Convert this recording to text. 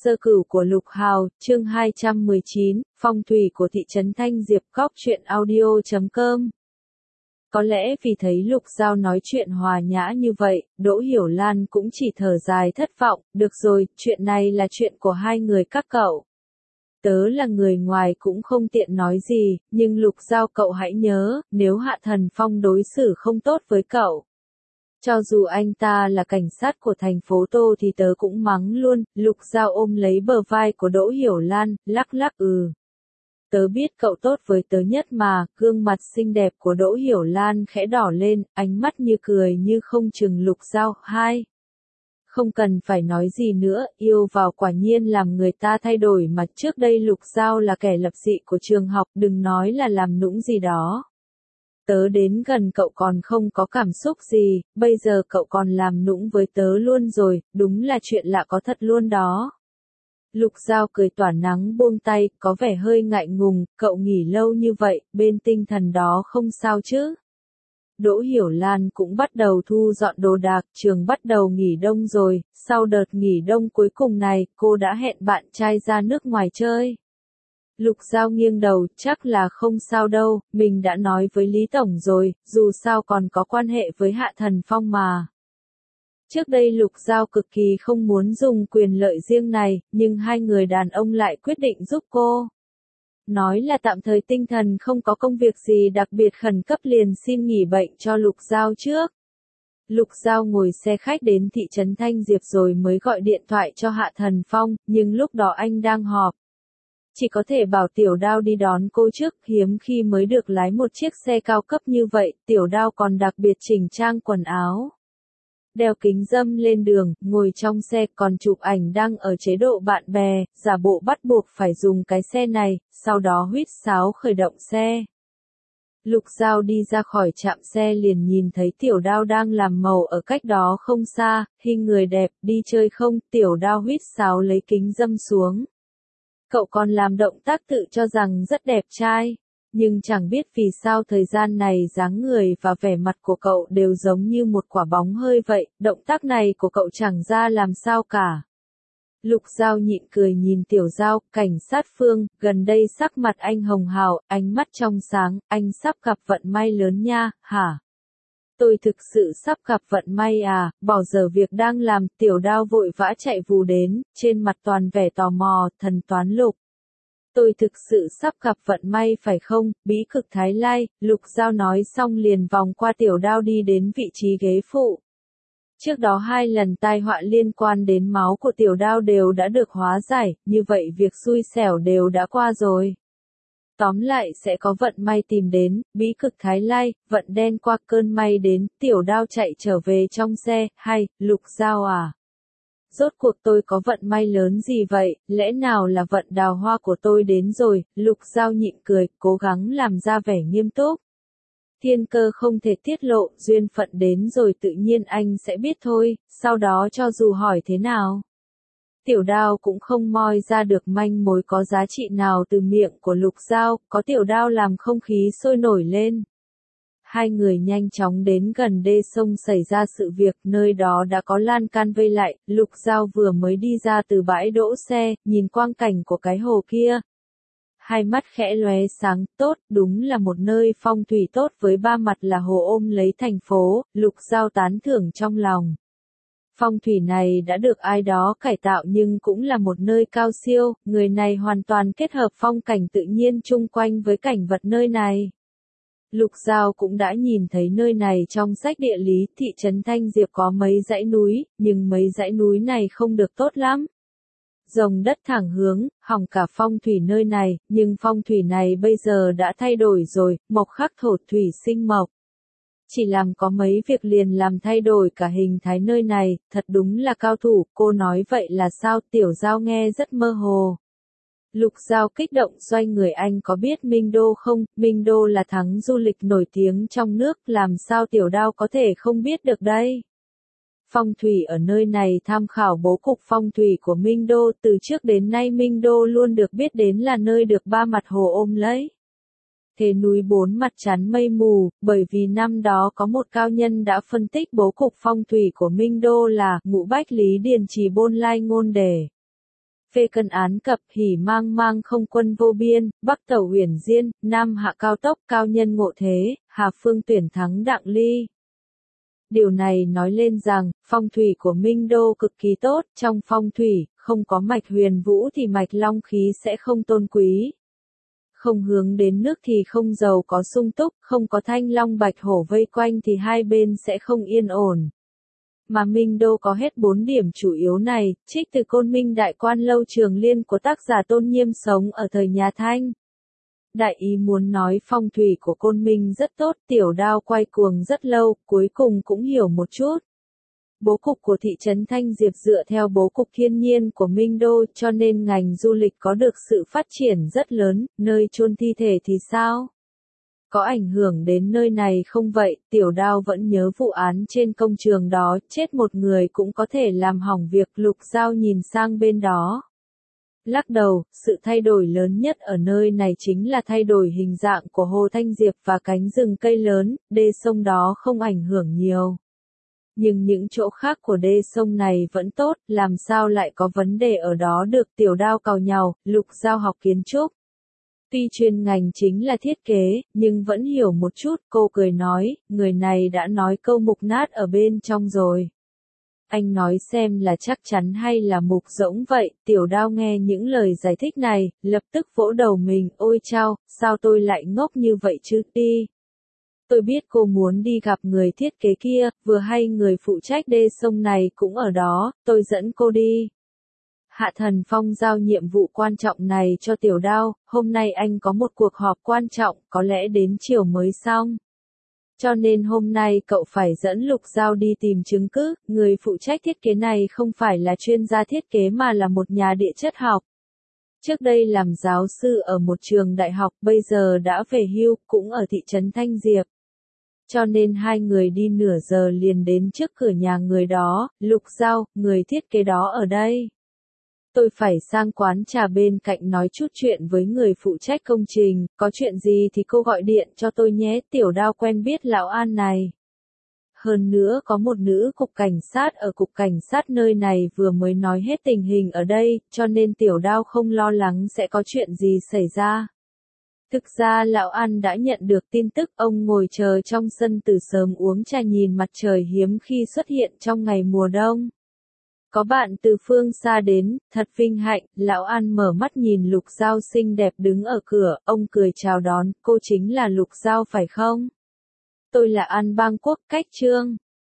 Sơ cửu của Lục Hào, chương 219, phong thủy của thị trấn Thanh Diệp. Góc truyện audio.com. Có lẽ vì thấy Lục Giao nói chuyện hòa nhã như vậy, Đỗ Hiểu Lan cũng chỉ thở dài thất vọng. Được rồi, chuyện này là chuyện của hai người các cậu. Tớ là người ngoài cũng không tiện nói gì, nhưng Lục Giao cậu hãy nhớ, nếu Hạ Thần Phong đối xử không tốt với cậu, cho dù anh ta là cảnh sát của thành phố Tô thì tớ cũng mắng luôn. Lục Giao ôm lấy bờ vai của Đỗ Hiểu Lan, lắc lắc Tớ biết cậu tốt với tớ nhất mà. Gương mặt xinh đẹp của Đỗ Hiểu Lan khẽ đỏ lên, ánh mắt như cười như không chừng Lục Giao. Không cần phải nói gì nữa, yêu vào quả nhiên làm người ta thay đổi mà. Trước đây Lục Giao là kẻ lập dị của trường học, đừng nói là làm nũng gì đó. Tớ đến gần cậu còn không có cảm xúc gì, bây giờ cậu còn làm nũng với tớ luôn rồi, đúng là chuyện lạ có thật luôn đó. Lục Giao cười tỏa nắng buông tay, có vẻ hơi ngại ngùng. Cậu nghỉ lâu như vậy, bên tinh thần đó không sao chứ? Đỗ Hiểu Lan cũng bắt đầu thu dọn đồ đạc, trường bắt đầu nghỉ đông rồi. Sau đợt nghỉ đông cuối cùng này, cô đã hẹn bạn trai ra nước ngoài chơi. Lục Giao nghiêng đầu, chắc là không sao đâu, mình đã nói với Lý Tổng rồi, dù sao còn có quan hệ với Hạ Thần Phong mà. Trước đây Lục Giao cực kỳ không muốn dùng quyền lợi riêng này, nhưng hai người đàn ông lại quyết định giúp cô. Nói là tạm thời tinh thần không có công việc gì đặc biệt khẩn cấp liền xin nghỉ bệnh cho Lục Giao trước. Lục Giao ngồi xe khách đến thị trấn Thanh Diệp rồi mới gọi điện thoại cho Hạ Thần Phong, nhưng lúc đó anh đang họp. Chỉ có thể bảo Tiểu Đao đi đón cô trước, hiếm khi mới được lái một chiếc xe cao cấp như vậy. Tiểu Đao còn đặc biệt chỉnh trang quần áo, đeo kính râm lên đường, ngồi trong xe còn chụp ảnh đăng ở chế độ bạn bè, giả bộ bắt buộc phải dùng cái xe này, sau đó huýt sáo khởi động xe. Lục Giao đi ra khỏi trạm xe liền nhìn thấy Tiểu Đao đang làm màu ở cách đó không xa. Hình người đẹp, đi chơi không? Tiểu Đao huýt sáo lấy kính râm xuống. Cậu còn làm động tác tự cho rằng rất đẹp trai, nhưng chẳng biết vì sao thời gian này dáng người và vẻ mặt của cậu đều giống như một quả bóng hơi vậy. Động tác này của cậu chẳng ra làm sao cả. Lục Giao nhịn cười nhìn Tiểu Giao. Cảnh sát Phương, gần đây sắc mặt anh hồng hào, ánh mắt trong sáng, anh sắp gặp vận may lớn nha. Hả? Tôi thực sự sắp gặp vận may à? Bỏ dở việc đang làm. Tiểu Đao vội vã chạy vù đến, trên mặt toàn vẻ tò mò. Thần toán Lục, tôi thực sự sắp gặp vận may phải không? Bí cực Thái Lai. Lục Giao nói xong liền vòng qua Tiểu Đao đi đến vị trí ghế phụ. Trước đó 2 lần tai họa liên quan đến máu của Tiểu Đao đều đã được hóa giải, như vậy việc xui xẻo đều đã qua rồi. Tóm lại sẽ có vận may tìm đến. Bí cực Thái Lai, vận đen qua cơn may đến. Tiểu Đao chạy trở về trong xe. Lục Giao à? Rốt cuộc tôi có vận may lớn gì vậy? Lẽ nào là vận đào hoa của tôi đến rồi? Lục Giao nhịn cười, cố gắng làm ra vẻ nghiêm túc. Thiên cơ không thể tiết lộ, duyên phận đến rồi tự nhiên anh sẽ biết thôi. Sau đó cho dù hỏi thế nào, Tiểu Đao cũng không moi ra được manh mối có giá trị nào từ miệng của Lục Giao. Có Tiểu Đao làm không khí sôi nổi lên. Hai người nhanh chóng đến gần đê sông xảy ra sự việc, nơi đó đã có lan can vây lại. Lục Giao vừa mới đi ra từ bãi đỗ xe, nhìn quang cảnh của cái hồ kia. Hai mắt khẽ lóe sáng. Tốt, đúng là một nơi phong thủy tốt với 3 mặt là hồ ôm lấy thành phố. Lục Giao tán thưởng trong lòng. Phong thủy này đã được ai đó cải tạo nhưng cũng là một nơi cao siêu. Người này hoàn toàn kết hợp phong cảnh tự nhiên chung quanh với cảnh vật nơi này. Lục Giao cũng đã nhìn thấy nơi này trong sách địa lý. Thị trấn Thanh Diệp có mấy dãy núi, nhưng mấy dãy núi này không được tốt lắm. Rồng đất thẳng hướng, hỏng cả phong thủy nơi này. Nhưng phong thủy này bây giờ đã thay đổi rồi, mộc khắc thổ thủy sinh mộc. Chỉ làm có mấy việc liền làm thay đổi cả hình thái nơi này. Thật đúng là cao thủ. Cô nói vậy là sao? Tiểu Giao nghe rất mơ hồ. Lục Giao kích động xoay người. Anh có biết Minh Đô không? Minh Đô là thắng du lịch nổi tiếng trong nước, làm sao Tiểu Đao có thể không biết được đây? Phong thủy ở nơi này tham khảo bố cục phong thủy của Minh Đô. Từ trước đến nay Minh Đô luôn được biết đến là nơi được 3 mặt hồ ôm lấy. Thế núi 4 mặt chắn mây mù, bởi vì năm đó có một cao nhân đã phân tích bố cục phong thủy của Minh Đô là Ngũ Bách Lý Điền Trì Bôn Lai Ngôn Đề. phê cân án cập, hỉ mang mang không quân vô biên, bắc tẩu huyền diên, nam hạ cao tốc, cao nhân ngộ thế, hà phương tuyển thắng đặng ly. Điều này nói lên rằng, phong thủy của Minh Đô cực kỳ tốt, trong phong thủy, không có mạch huyền vũ thì mạch long khí sẽ không tôn quý. Không hướng đến nước thì không giàu có sung túc, không có thanh long bạch hổ vây quanh thì hai bên sẽ không yên ổn. Mà Minh Đô có hết 4 điểm chủ yếu này, trích từ Côn Minh Đại Quan Lâu Trường Liên của tác giả Tôn Nhiêm sống ở thời nhà Thanh. Đại ý muốn nói phong thủy của Côn Minh rất tốt, tiểu đao quay cuồng rất lâu, cuối cùng cũng hiểu một chút. Bố cục của thị trấn Thanh Diệp dựa theo bố cục thiên nhiên của Minh Đô cho nên ngành du lịch có được sự phát triển rất lớn, nơi chôn thi thể thì sao? Có ảnh hưởng đến nơi này không vậy, tiểu đao vẫn nhớ vụ án trên công trường đó, chết một người cũng có thể làm hỏng việc. Lục Giao nhìn sang bên đó. Lắc đầu, sự thay đổi lớn nhất ở nơi này chính là thay đổi hình dạng của Hồ Thanh Diệp và cánh rừng cây lớn, đê sông đó không ảnh hưởng nhiều. Nhưng những chỗ khác của đê sông này vẫn tốt, làm sao lại có vấn đề ở đó được. Tiểu đao càu nhàu, Lục Giao học kiến trúc. Tuy chuyên ngành chính là thiết kế, nhưng vẫn hiểu một chút, cô cười nói, người này đã nói câu mục nát ở bên trong rồi. Anh nói xem là chắc chắn hay là mục rỗng vậy. Tiểu đao nghe những lời giải thích này, lập tức vỗ đầu mình, ôi chao, sao tôi lại ngốc như vậy chứ, đi. Tôi biết cô muốn đi gặp người thiết kế kia, vừa hay người phụ trách đê sông này cũng ở đó, tôi dẫn cô đi. Hạ Thần Phong giao nhiệm vụ quan trọng này cho tiểu đao, hôm nay anh có một cuộc họp quan trọng, có lẽ đến chiều mới xong. Cho nên hôm nay cậu phải dẫn Lục Giao đi tìm chứng cứ, người phụ trách thiết kế này không phải là chuyên gia thiết kế mà là một nhà địa chất học. Trước đây làm giáo sư ở một trường đại học, bây giờ đã về hưu, cũng ở thị trấn Thanh Diệp. Cho nên hai người đi nửa giờ liền đến trước cửa nhà người đó. Lục Giao, người thiết kế đó ở đây. Tôi phải sang quán trà bên cạnh nói chút chuyện với người phụ trách công trình, có chuyện gì thì cô gọi điện cho tôi nhé. Tiểu đao quen biết lão An này. Hơn nữa có một nữ cục cảnh sát ở cục cảnh sát nơi này vừa mới nói hết tình hình ở đây, cho nên tiểu đao không lo lắng sẽ có chuyện gì xảy ra. Thực ra lão An đã nhận được tin tức, ông ngồi chờ trong sân từ sớm uống trà nhìn mặt trời hiếm khi xuất hiện trong ngày mùa đông. Có bạn từ phương xa đến, thật vinh hạnh. Lão An mở mắt nhìn Lục Giao xinh đẹp đứng ở cửa, ông cười chào đón, cô chính là Lục Giao phải không? Tôi là An Bang Quốc, cách Trương.